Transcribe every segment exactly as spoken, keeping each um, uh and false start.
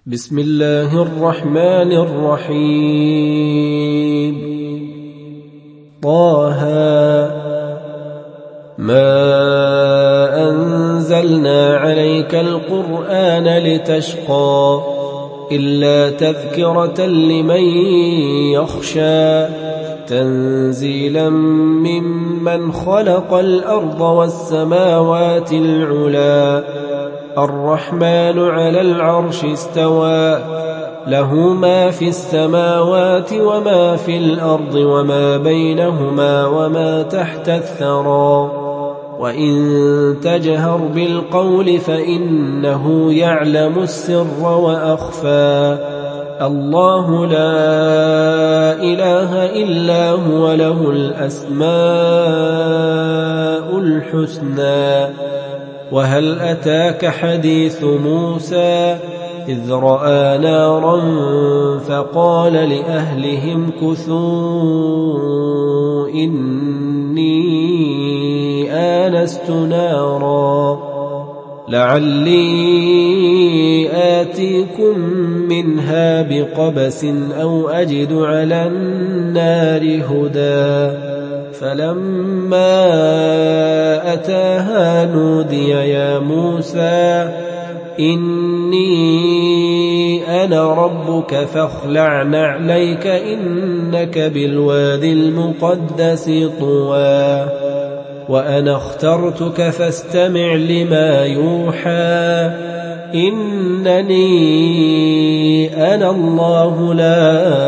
بسم الله الرحمن الرحيم. طه ما أنزلنا عليك القرآن لتشقى إلا تذكرة لمن يخشى تنزيلا ممن خلق الأرض والسماوات العلى الرحمن على العرش استوى له ما في السماوات وما في الأرض وما بينهما وما تحت الثرى وإن تجهر بالقول فإنه يعلم السر وأخفى الله لا إله إلا هو له الأسماء الحسنى. وهل أتاك حديث موسى إذ رأى نارا فقال لأهلهم كثوا إني آنست نارا لعلي آتيكم منها بقبس أو أجد على النار هدى فلما أتاها نودي يا موسى إني أنا ربك فاخلع نعليك إنك بالوادي المقدس طوى وأنا اخترتك فاستمع لما يوحى إنني أنا الله لا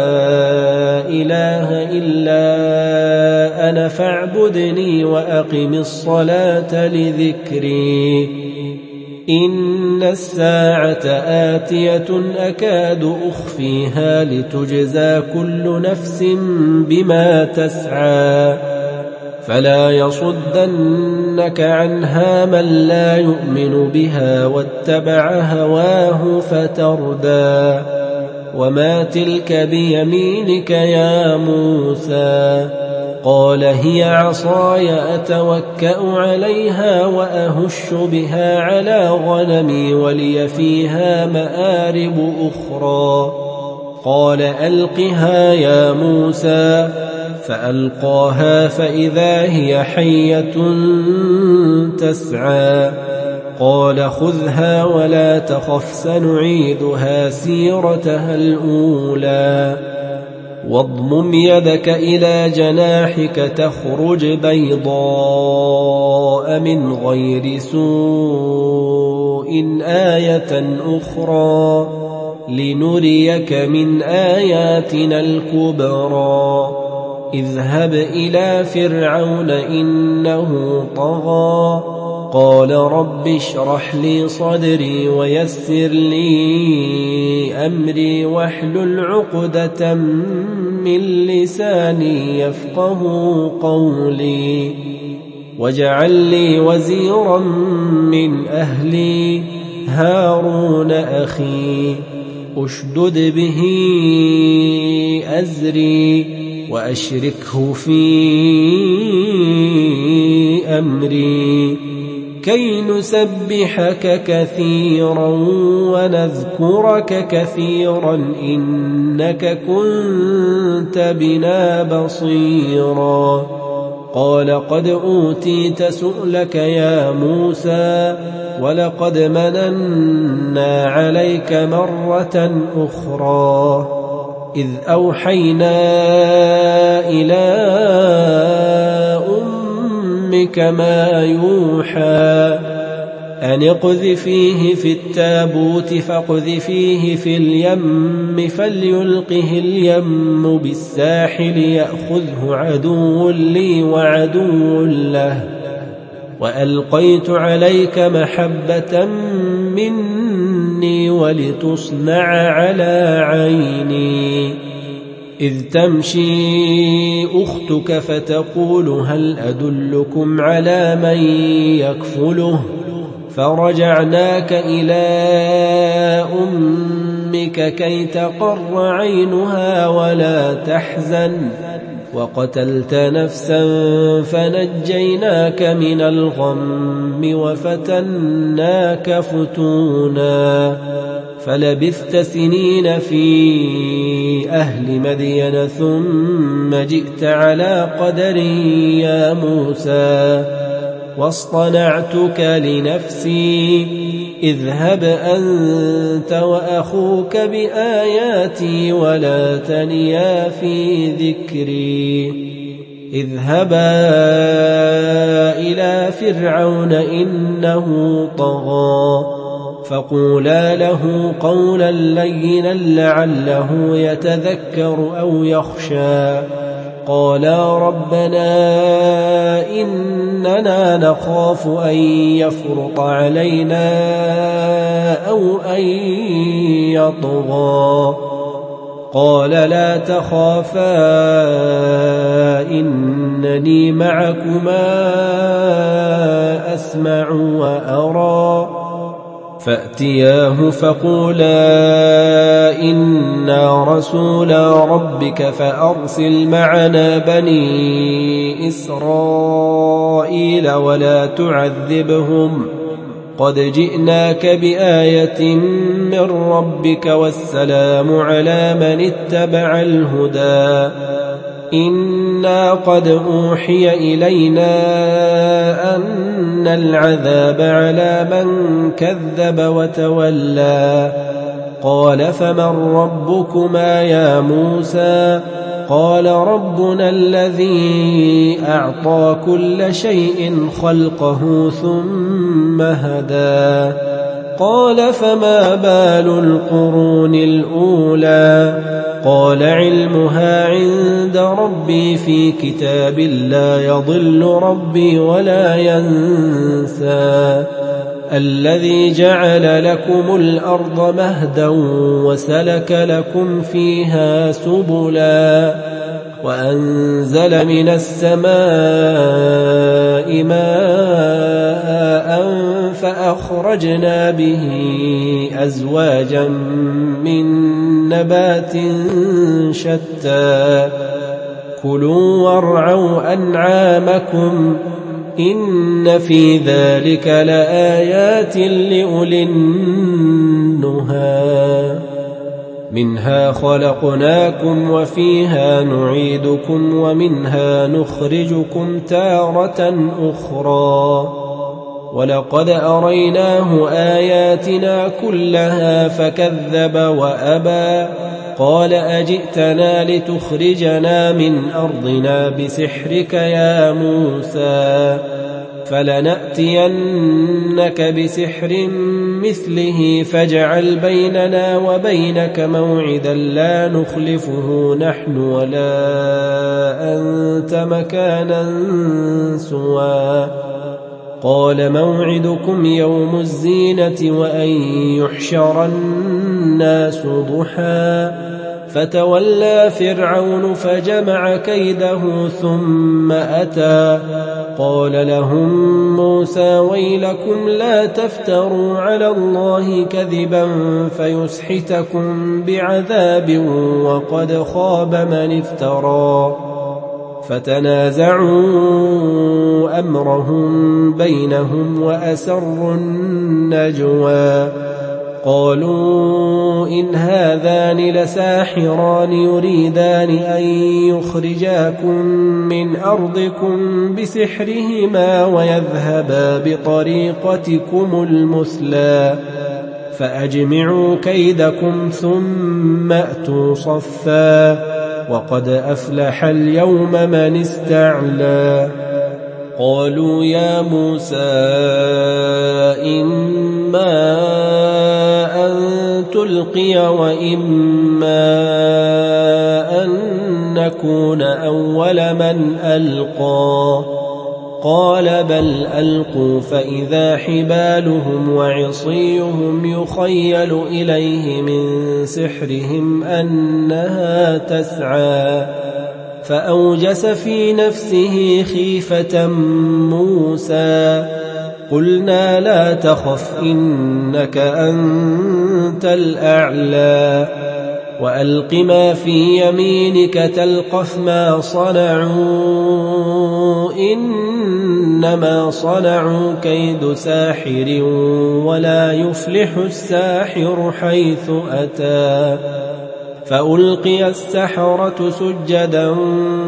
إله إلا أنا فاعبدني وأقم الصلاة لذكري إن الساعة آتية أكاد أخفيها لتجزى كل نفس بما تسعى فلا يصدنك عنها من لا يؤمن بها واتبع هواه فتردى وما تلك بيمينك يا موسى قال هي عصاي أتوكأ عليها وأهش بها على غنمي ولي فيها مآرب أخرى قال ألقها يا موسى فألقاها فإذا هي حية تسعى قال خذها ولا تخف سنعيدها سيرتها الأولى واضمم يدك إلى جناحك تخرج بيضاء من غير سوء آية أخرى لنريك من آياتنا الكبرى اذهب إلى فرعون إنه طغى قال رب اشرح لي صدري ويسر لي أمري واحلل عقدة من لساني يفقه قولي واجعل لي وزيرا من أهلي هارون أخي أشدد به أزري وأشركه في أمري كي نسبحك كثيرا ونذكرك كثيرا إنك كنت بنا بصيرا قال قد أوتيت سؤلك يا موسى ولقد مننا عليك مرة أخرى إذ أوحينا إلى أمك ما يوحى أن اقذفيه في التابوت فاقذفيه في اليم فليلقه اليم بالساحل يأخذه عدو لي وعدو له وألقيت عليك محبة مني ولتصنع على عيني إذ تمشي أختك فتقول هل أدلكم على من يكفله فرجعناك إلى أمك كي تقر عينها ولا تحزن وقتلت نفسا فنجيناك من الغم وفتناك فتونا فلبثت سنين في أهل مدين ثم جئت على قدر يا موسى واصطنعتك لنفسي اذهب أنت وأخوك بآياتي ولا تنيا في ذكري اذهبا إلى فرعون إنه طغى فقولا له قولا لينا لعله يتذكر أو يخشى قالا ربنا إننا نخاف أن يفرط علينا أو أن يطغى قال لا تخافا إنني معكما أسمع وأرى فأتياه فقولا إنا رسولا ربك فأرسل معنا بني إسرائيل ولا تعذبهم قد جئناك بآية من ربك والسلام على من اتبع الهدى إنا قد أوحي إلينا أن العذاب على من كذب وتولى قال فمن ربكما يا موسى قال ربنا الذي أعطى كل شيء خلقه ثم هدى قال فما بال القرون الأولى قال علمها عند ربي في كتاب لا يضل ربي ولا ينسى الذي جعل لكم الأرض مهدا وسلك لكم فيها سبلا وأنزل من السماء ماء فأخرجنا به أزواجا من نبات شتى كلوا وارعوا أنعامكم إن في ذلك لآيات لأولي النهى منها خلقناكم وفيها نعيدكم ومنها نخرجكم تارة أخرى ولقد أريناه آياتنا كلها فكذب وأبى قال أجئتنا لتخرجنا من أرضنا بسحرك يا موسى فلنأتينك بسحر مثله فاجعل بيننا وبينك موعدا لا نخلفه نحن ولا أنت مكانا سوى قال موعدكم يوم الزينة وأن يحشر الناس ضحى فتولى فرعون فجمع كيده ثم أتى قال لهم موسى ويلكم لا تفتروا على الله كذبا فيسحتكم بعذاب وقد خاب من افترى فتنازعوا أمرهم بينهم وأسروا النجوى قالوا إن هذان لساحران يريدان أن يخرجاكم من أرضكم بسحرهما ويذهبا بطريقتكم المثلى فأجمعوا كيدكم ثم أتوا صفا وقد أفلح اليوم من استعلى قالوا يا موسى إما أن تلقي وإما أن نكون أول من ألقى قال بل ألقوا فإذا حبالهم وعصيهم يخيل إليه من سحرهم أنها تسعى فأوجس في نفسه خيفة موسى قلنا لا تخف إنك أنت الأعلى وألق ما في يمينك تلقف ما صنعوا إنما صنعوا كيد ساحر ولا يفلح الساحر حيث أتى فألقي السحرة سجدا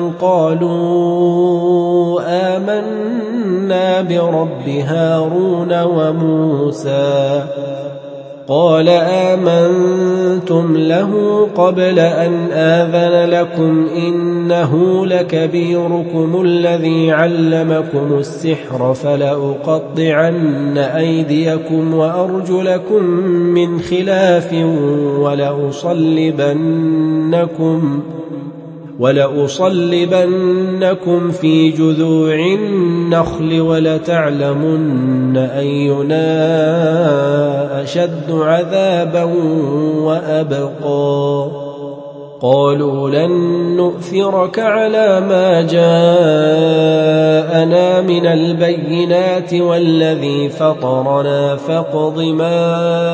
قالوا آمنا برب هارون وموسى قال آمنتم له قبل أن آذن لكم إنه لكبيركم الذي علمكم السحر فلأقطعن أيديكم وأرجلكم من خلاف ولأصلبنكم ولأصلبنكم في جذوع النخل ولتعلمن أينا أشد عذابا وأبقى قالوا لن نؤثرك على ما جاءنا من البينات والذي فطرنا فاقض ما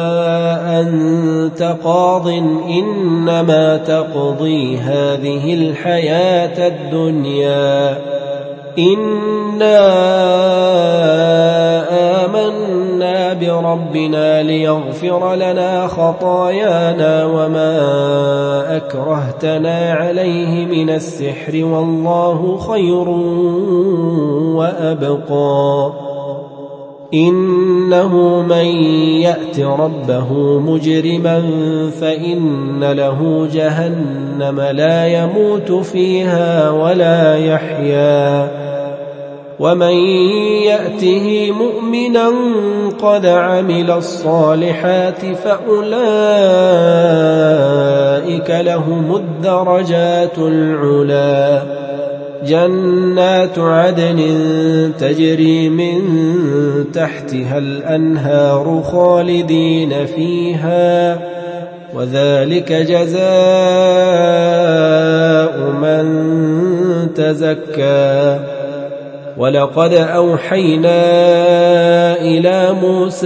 أنت قاض إنما تقضي هذه الحياة الدنيا إنا آمنا بربنا ليغفر لنا خطايانا وما أكرهتنا عليه من السحر والله خير وأبقى إنه من يأت ربه مجرما فإن له جهنم لا يموت فيها ولا يحيا ومن يأته مؤمنا قد عمل الصالحات فأولئك لهم الدرجات العلا جنات عدن تجري من تحتها الأنهار خالدين فيها وذلك جزاء من تزكى ولقد أوحينا إلى موسى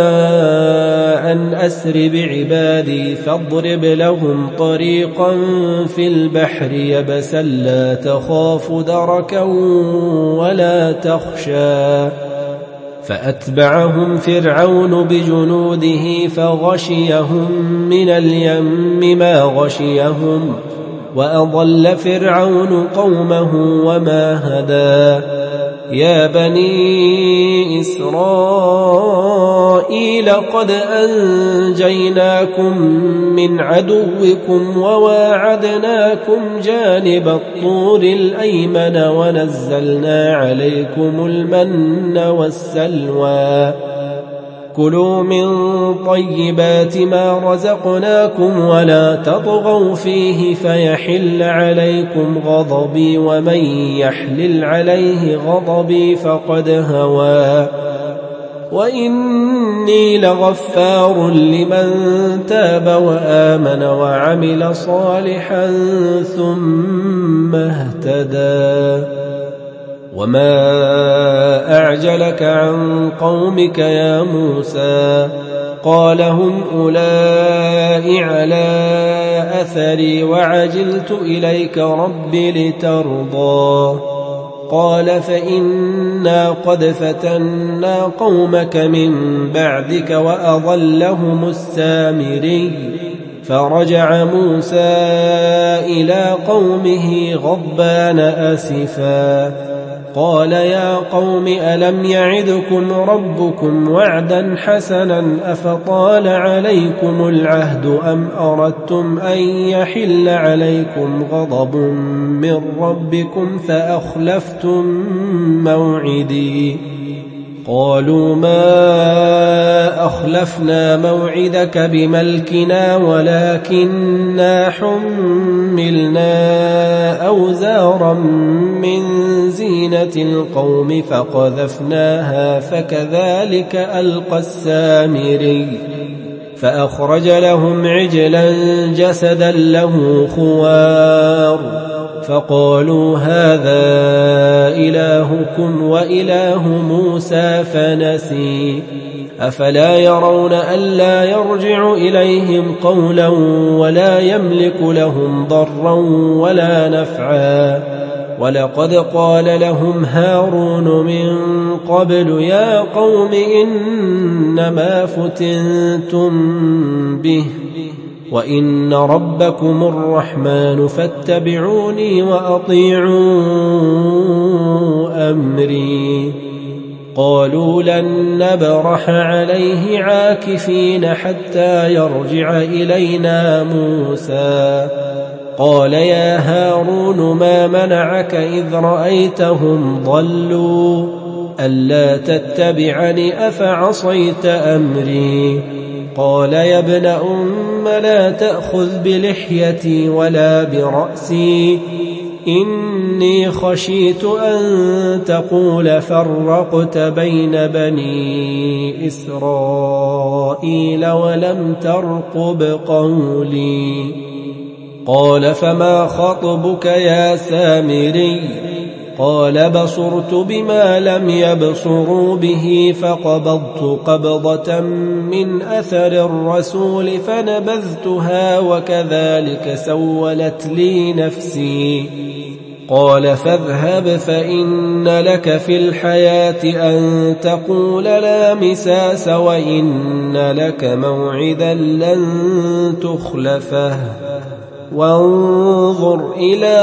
أن أسر بعبادي فاضرب لهم طريقا في البحر يبسا لا تخاف دركا ولا تخشى فأتبعهم فرعون بجنوده فغشيهم من اليم ما غشيهم وأضل فرعون قومه وما هدى يا بني إسرائيل قد أنجيناكم من عدوكم وواعدناكم جانب الطور الأيمن ونزلنا عليكم المن والسلوى كلوا من طيبات ما رزقناكم ولا تطغوا فيه فيحل عليكم غضبي ومن يحلل عليه غضبي فقد هوى وإني لغفار لمن تاب وآمن وعمل صالحا ثم اهتدى وما أعجلك عن قومك يا موسى قال هم أولئك على أثري وعجلت إليك رب لترضى قال فإنا قد فتنا قومك من بعدك وأضلهم السامري فرجع موسى إلى قومه غضبان أسفا قال يا قوم ألم يعدكم ربكم وعدا حسنا أفطال عليكم العهد أم أردتم أن يحل عليكم غضب من ربكم فأخلفتم موعدي قالوا ما أخلفنا موعدك بملكنا ولكننا حملنا أوزارا من زينة القوم فقذفناها فكذلك ألقى السامري فأخرج لهم عجلا جسدا له خوار فقالوا هذا إلهكم وإله موسى فنسي أفلا يرون ألا يرجع إليهم قولا ولا يملك لهم ضرا ولا نفعا ولقد قال لهم هارون من قبل يا قوم إنما فتنتم به وإن ربكم الرحمن فاتبعوني وأطيعوا أمري قالوا لن نبرح عليه عاكفين حتى يرجع إلينا موسى قال يا هارون ما منعك إذ رأيتهم ضلوا ألا تتبعني أفعصيت أمري قال يا ابن أم لا تأخذ بلحيتي ولا برأسي إني خشيت أن تقول فرقت بين بني إسرائيل ولم ترقب قولي قال فما خطبك يا سامري قال بصرت بما لم يبصروا به فقبضت قبضة من أثر الرسول فنبذتها وكذلك سولت لي نفسي قال فاذهب فإن لك في الحياة أن تقول لا مساس وإن لك موعدا لن تخلفه وانظر إلى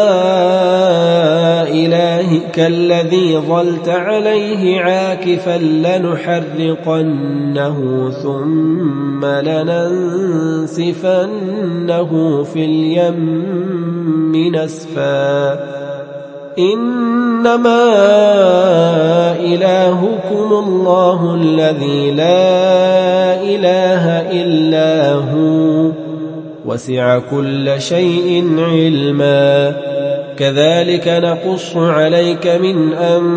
إلهك الذي ظلت عليه عاكفا لنحرقنه ثم لننسفنه في اليم نسفا إنما إلهكم الله الذي لا إله إلا هو وسع كل شيء علما كذلك نقص عليك من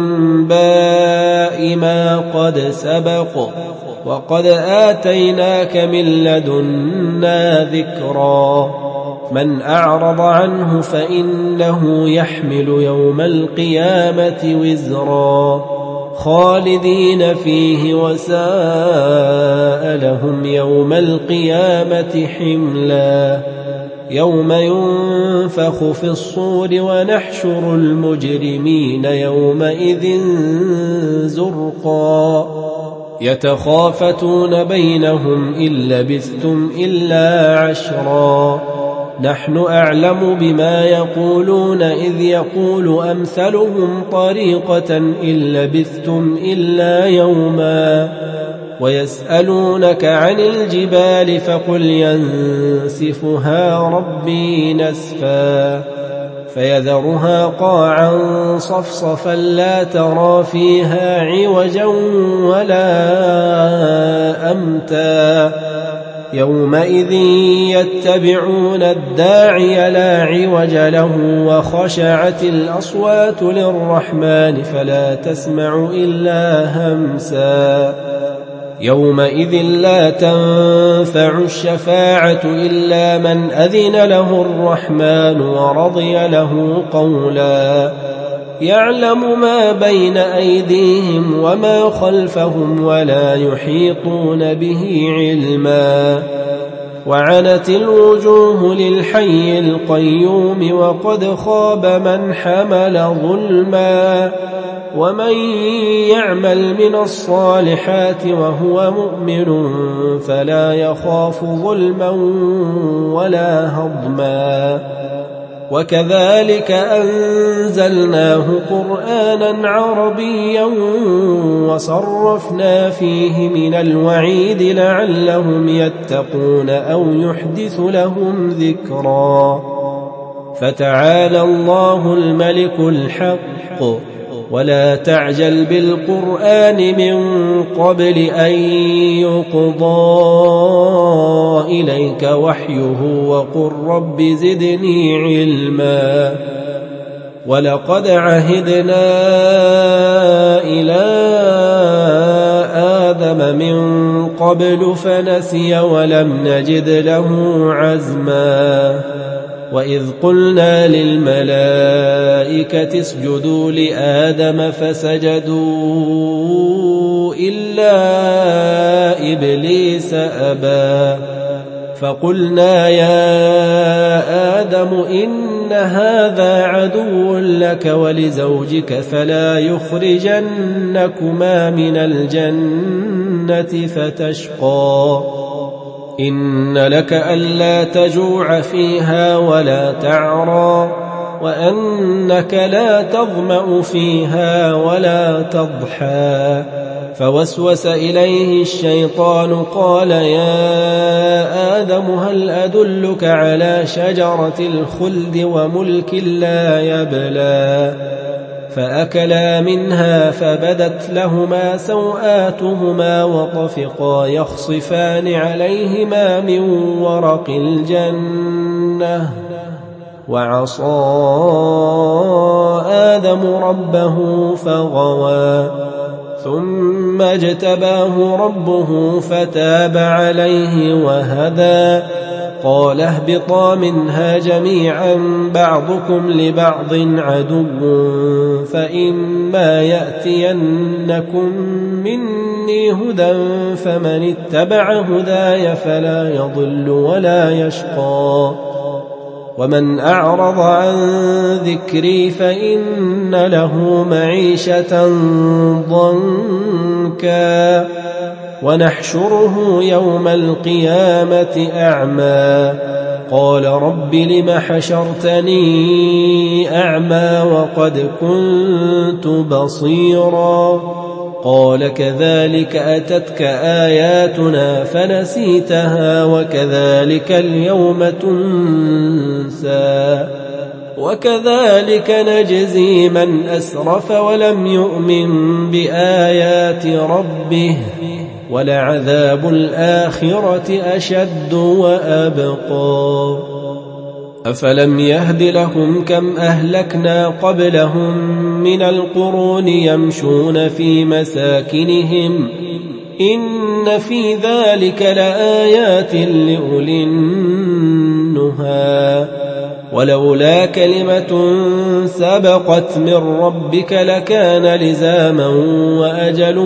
أنباء ما قد سبق وقد آتيناك من لدنا ذكرا من أعرض عنه فإنه يحمل يوم القيامة وزرا خالدين فيه وساء لهم يوم القيامة حملا يوم ينفخ في الصور ونحشر المجرمين يومئذ زرقا يتخافتون بينهم إن لبثتم إلا عشرا نحن أعلم بما يقولون إذ يقول أمثلهم طريقة إن لبثتم إلا يوما ويسألونك عن الجبال فقل ينسفها ربي نسفا فيذرها قاعا صفصفا لا ترى فيها عوجا ولا أمتا يومئذ يتبعون الداعي لا عوج له وخشعت الأصوات للرحمن فلا تسمع إلا همسا يومئذ لا تنفع الشفاعة إلا من أذن له الرحمن ورضي له قولا يعلم ما بين أيديهم وما خلفهم ولا يحيطون به علما وعنت الوجوه للحي القيوم وقد خاب من حمل ظلما ومن يعمل من الصالحات وهو مؤمن فلا يخاف ظلما ولا هضما وكذلك أنزلناه قرآنا عربيا وصرفنا فيه من الوعيد لعلهم يتقون أو يحدث لهم ذكرا فتعالى الله الملك الحق ولا تعجل بالقرآن من قبل أن يقضى إليك وحيه وقل رب زدني علما ولقد عهدنا إلى آدم من قبل فنسي ولم نجد له عزما وإذ قلنا للملائكة اسجدوا لآدم فسجدوا إلا إبليس أبى فقلنا يا آدم إن هذا عدو لك ولزوجك فلا يخرجنكما من الجنة فتشقى إن لك ألا تجوع فيها ولا تعرى وأنك لا تظمأ فيها ولا تضحى فوسوس إليه الشيطان قال يا آدم هل أدلك على شجرة الخلد وملك لا يبلى فأكلا منها فبدت لهما سوآتهما وطفقا يخصفان عليهما من ورق الجنة وعصى آدم ربه فغوى ثم اجتباه ربه فتاب عليه وهدى قال اهبطا منها جميعا بعضكم لبعض عدو فإما يأتينكم مني هدى فمن اتبع هداي فلا يضل ولا يشقى ومن أعرض عن ذكري فإن له معيشة ضنكا ونحشره يوم القيامة أعمى قال رب لم حشرتني أعمى وقد كنت بصيرا قال كذلك أتتك آياتنا فنسيتها وكذلك اليوم تنسى وكذلك نجزي من أسرف ولم يؤمن بآيات ربه ولعذاب الآخرة أشد وأبقى أفلم يهد لهم كم أهلكنا قبلهم من القرون يمشون في مساكنهم إن في ذلك لآيات لأولي النهى ولولا كلمة سبقت من ربك لكان لزاما وأجل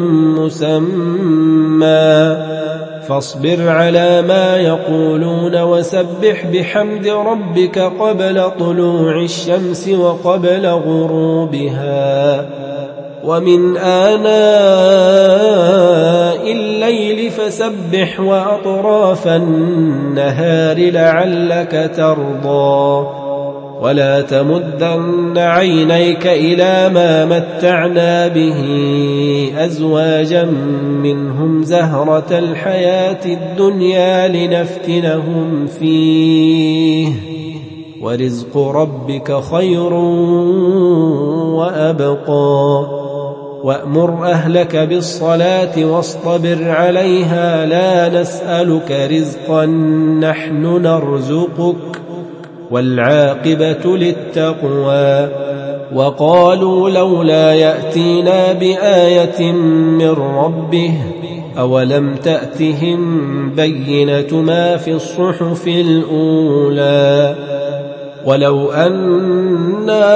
مسمى فاصبر على ما يقولون وسبح بحمد ربك قبل طلوع الشمس وقبل غروبها ومن آناء الليل فسبح وأطراف النهار لعلك ترضى ولا تمدن عينيك إلى ما متعنا به أزواجا منهم زهرة الحياة الدنيا لنفتنهم فيه ورزق ربك خير وأبقى وأمر أهلك بالصلاة واصطبر عليها لا نسألك رزقا نحن نرزقك والعاقبة للتقوى وقالوا لولا يأتينا بآية من ربه أولم تأتهم بينة ما في الصحف الأولى ولو أنا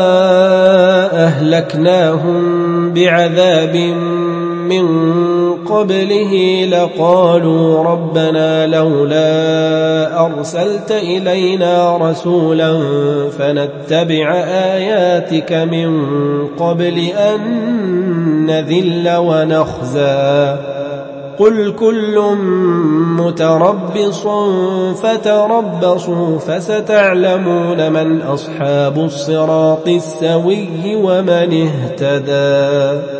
أهلكناهم بعذاب من قبله لقالوا ربنا لولا أرسلت إلينا رسولا فنتبع آياتك من قبل أن نذل ونخزى قل كل متربص فتربصوا فستعلمون من أصحاب الصراط السوي ومن اهتدى